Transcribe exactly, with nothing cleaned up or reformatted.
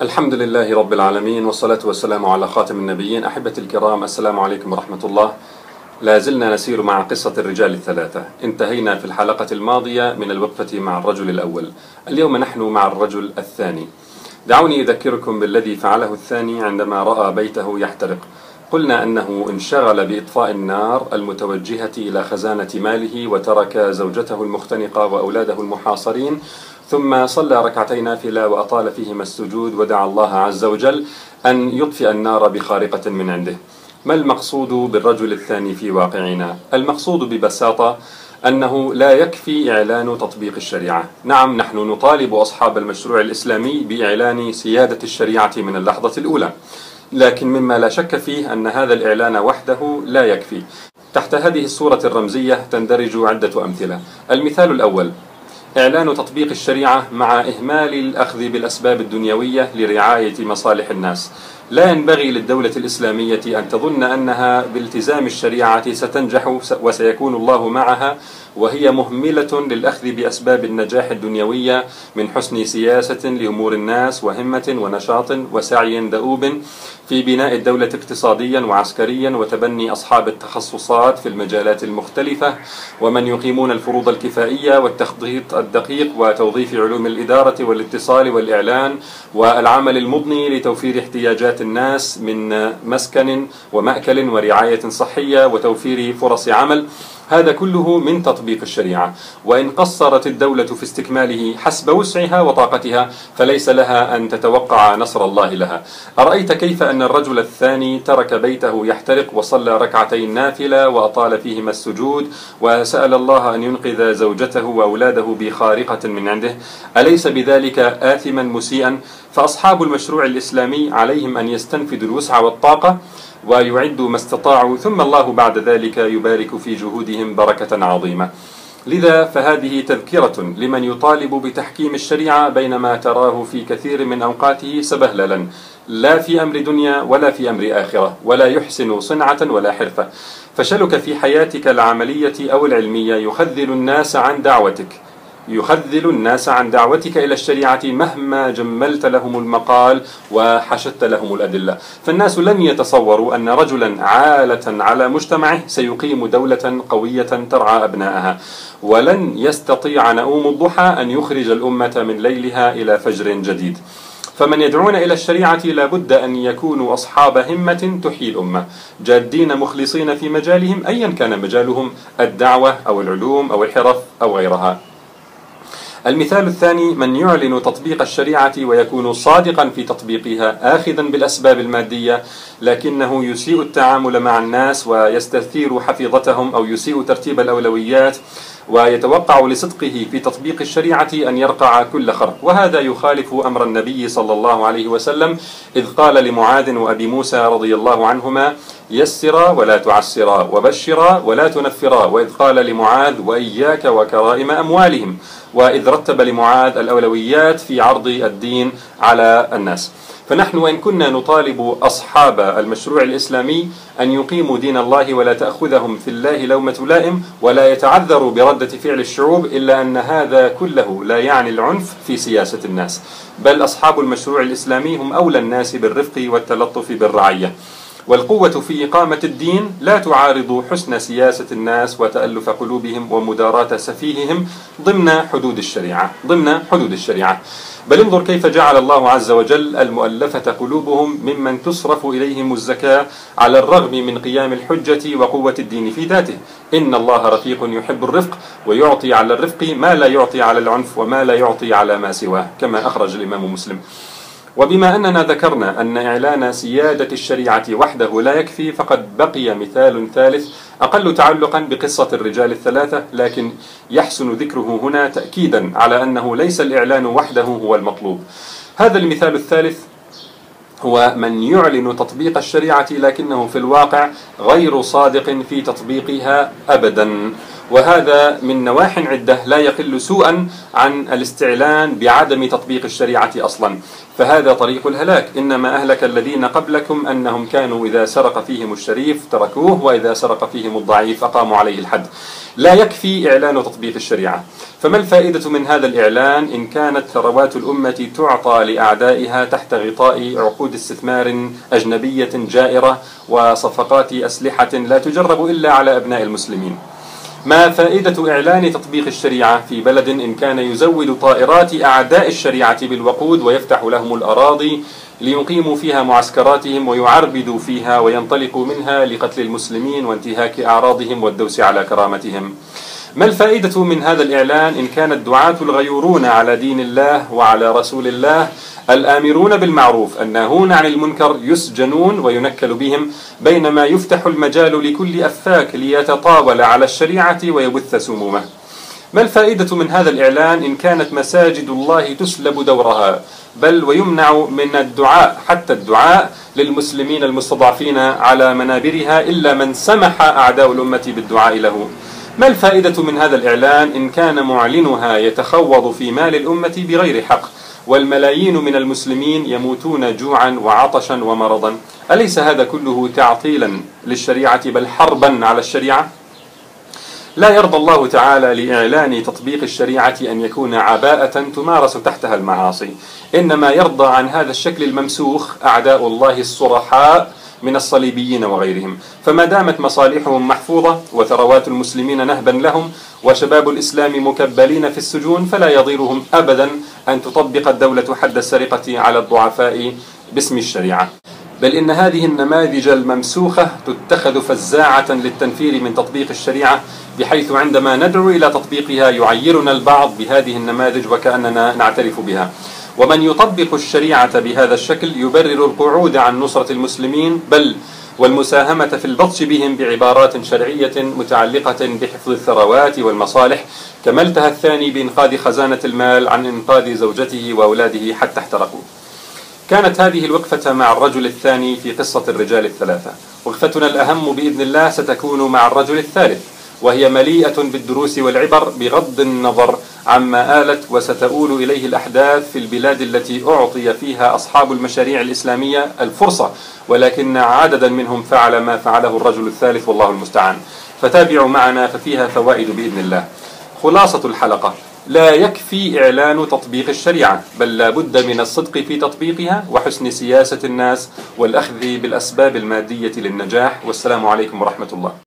الحمد لله رب العالمين، والصلاة والسلام على خاتم النبيين. أحبتي الكرام، السلام عليكم ورحمة الله. لا زلنا نسير مع قصة الرجال الثلاثة. انتهينا في الحلقة الماضية من الوقفة مع الرجل الأول. اليوم نحن مع الرجل الثاني. دعوني أذكركم بالذي فعله الثاني عندما رأى بيته يحترق. قلنا أنه انشغل بإطفاء النار المتوجهة إلى خزانة ماله، وترك زوجته المختنقة وأولاده المحاصرين، ثم صلى ركعتي نافلة وأطال فيهما السجود، ودعا الله عز وجل أن يطفئ النار بخارقة من عنده. ما المقصود بالرجل الثاني في واقعنا؟ المقصود ببساطة أنه لا يكفي إعلان تطبيق الشريعة. نعم، نحن نطالب أصحاب المشروع الإسلامي بإعلان سيادة الشريعة من اللحظة الأولى، لكن مما لا شك فيه أن هذا الإعلان وحده لا يكفي. تحت هذه الصورة الرمزية تندرج عدة أمثلة. المثال الأول: إعلان تطبيق الشريعة مع إهمال الأخذ بالأسباب الدنيوية لرعاية مصالح الناس. لا ينبغي للدولة الإسلامية أن تظن أنها بالتزام الشريعة ستنجح وسيكون الله معها وهي مهملة للأخذ بأسباب النجاح الدنيوية من حسن سياسة لأمور الناس وهمة ونشاط وسعي دؤوب في بناء الدولة اقتصاديا وعسكريا، وتبني أصحاب التخصصات في المجالات المختلفة، ومن يقيمون الفروض الكفائية والتخطيط الدقيق، وتوظيف علوم الإدارة والاتصال والإعلان والعمل المضني لتوفير احتياجات الناس من مسكن ومأكل ورعاية صحية وتوفير فرص عمل. هذا كله من تطبيق الشريعة، وإن قصرت الدولة في استكماله حسب وسعها وطاقتها فليس لها أن تتوقع نصر الله لها. أرأيت كيف أن الرجل الثاني ترك بيته يحترق وصلى ركعتين نافلة وأطال فيهما السجود، وسأل الله أن ينقذ زوجته وأولاده بخارقة من عنده؟ أليس بذلك آثما مسيئا؟ فأصحاب المشروع الإسلامي عليهم أن يستنفذوا الوسع والطاقة ويعدوا ما استطاعوا، ثم الله بعد ذلك يبارك في جهودهم بركة عظيمة. لذا فهذه تذكرة لمن يطالب بتحكيم الشريعة بينما تراه في كثير من أوقاته سبهللا، لا في أمر دنيا ولا في أمر آخرة، ولا يحسن صنعة ولا حرفة. فشلك في حياتك العملية أو العلمية يخذل الناس عن دعوتك يخذل الناس عن دعوتك إلى الشريعة مهما جملت لهم المقال وحشدت لهم الأدلة. فالناس لن يتصوروا أن رجلا عالة على مجتمعه سيقيم دولة قوية ترعى أبنائها، ولن يستطيع نؤوم الضحى أن يخرج الأمة من ليلها إلى فجر جديد. فمن يدعون إلى الشريعة لابد أن يكونوا أصحاب همة تحيي الأمة، جادين مخلصين في مجالهم أيا كان مجالهم، الدعوة أو العلوم أو الحرف أو غيرها. المثال الثاني: من يعلن تطبيق الشريعة ويكون صادقا في تطبيقها آخذا بالأسباب المادية، لكنه يسيء التعامل مع الناس ويستثير حفيظتهم أو يسيء ترتيب الأولويات، ويتوقع لصدقه في تطبيق الشريعة أن يرقع كل خرق. وهذا يخالف أمر النبي صلى الله عليه وسلم إذ قال لمعاذ وأبي موسى رضي الله عنهما: يسرا ولا تعسرا، وبشرا ولا تنفرا. وإذ قال لمعاذ: وإياك وكرائم أموالهم. وإذ رتب لمعاذ الأولويات في عرض الدين على الناس. فنحن وإن كنا نطالب أصحاب المشروع الإسلامي أن يقيموا دين الله ولا تأخذهم في الله لومة لائم ولا يتعذروا بردة فعل الشعوب، إلا أن هذا كله لا يعني العنف في سياسة الناس، بل أصحاب المشروع الإسلامي هم أولى الناس بالرفق والتلطف بالرعية. والقوة في إقامة الدين لا تعارض حسن سياسة الناس وتألف قلوبهم ومداراة سفيههم ضمن حدود الشريعة ضمن حدود الشريعة. بل انظر كيف جعل الله عز وجل المؤلفة قلوبهم ممن تصرف إليهم الزكاة على الرغم من قيام الحجة وقوة الدين في ذاته. إن الله رفيق يحب الرفق، ويعطي على الرفق ما لا يعطي على العنف وما لا يعطي على ما سواه، كما أخرج الإمام مسلم. وبما أننا ذكرنا أن إعلان سيادة الشريعة وحده لا يكفي، فقد بقي مثال ثالث أقل تعلقا بقصة الرجال الثلاثة، لكن يحسن ذكره هنا تأكيدا على أنه ليس الإعلان وحده هو المطلوب. هذا المثال الثالث هو من يعلن تطبيق الشريعة لكنه في الواقع غير صادق في تطبيقها أبدا. وهذا من نواح عدة لا يقل سوءا عن الاستعلان بعدم تطبيق الشريعة أصلا، فهذا طريق الهلاك. إنما أهلك الذين قبلكم أنهم كانوا إذا سرق فيهم الشريف تركوه، وإذا سرق فيهم الضعيف أقاموا عليه الحد. لا يكفي إعلان تطبيق الشريعة، فما الفائدة من هذا الإعلان إن كانت ثروات الأمة تعطى لأعدائها تحت غطاء عقود استثمار أجنبية جائرة وصفقات أسلحة لا تجرب إلا على أبناء المسلمين؟ ما فائدة إعلان تطبيق الشريعة في بلد إن كان يزود طائرات أعداء الشريعة بالوقود ويفتح لهم الأراضي ليقيموا فيها معسكراتهم ويعربدوا فيها وينطلقوا منها لقتل المسلمين وانتهاك أعراضهم والدوس على كرامتهم؟ ما الفائدة من هذا الإعلان إن كان الدعاة الغيورون على دين الله وعلى رسول الله الآمرون بالمعروف الناهون عن المنكر يسجنون وينكل بهم، بينما يفتح المجال لكل أفاك ليتطاول على الشريعة ويبث سمومه؟ ما الفائدة من هذا الإعلان إن كانت مساجد الله تسلب دورها، بل ويمنع من الدعاء حتى الدعاء للمسلمين المستضعفين على منابرها إلا من سمح أعداء الأمة بالدعاء له؟ ما الفائدة من هذا الإعلان إن كان معلنها يتخوض في مال الأمة بغير حق، والملايين من المسلمين يموتون جوعا وعطشا ومرضا؟ أليس هذا كله تعطيلا للشريعة بل حربا على الشريعة؟ لا يرضى الله تعالى لإعلان تطبيق الشريعة أن يكون عباءة تمارس تحتها المعاصي، إنما يرضى عن هذا الشكل الممسوخ أعداء الله الصرحاء من الصليبيين وغيرهم. فما دامت مصالحهم محفوظة وثروات المسلمين نهبا لهم وشباب الإسلام مكبلين في السجون، فلا يضيرهم أبدا أن تطبق الدولة حد السرقة على الضعفاء باسم الشريعة. بل إن هذه النماذج الممسوخة تتخذ فزاعة للتنفير من تطبيق الشريعة، بحيث عندما ندعو إلى تطبيقها يعيرنا البعض بهذه النماذج وكأننا نعترف بها. ومن يطبق الشريعة بهذا الشكل يبرر القعود عن نصرة المسلمين، بل والمساهمة في البطش بهم بعبارات شرعية متعلقة بحفظ الثروات والمصالح، كما التهى الثاني بإنقاذ خزانة المال عن إنقاذ زوجته وأولاده حتى احترقوا. كانت هذه الوقفة مع الرجل الثاني في قصة الرجال الثلاثة. وقفتنا الأهم بإذن الله ستكون مع الرجل الثالث، وهي مليئة بالدروس والعبر بغض النظر عما آلت وستؤول إليه الأحداث في البلاد التي أعطي فيها أصحاب المشاريع الإسلامية الفرصة، ولكن عددا منهم فعل ما فعله الرجل الثالث والله المستعان. فتابعوا معنا ففيها فوائد بإذن الله. خلاصة الحلقة: لا يكفي إعلان تطبيق الشريعة، بل لا بد من الصدق في تطبيقها وحسن سياسة الناس والأخذ بالأسباب المادية للنجاح. والسلام عليكم ورحمة الله.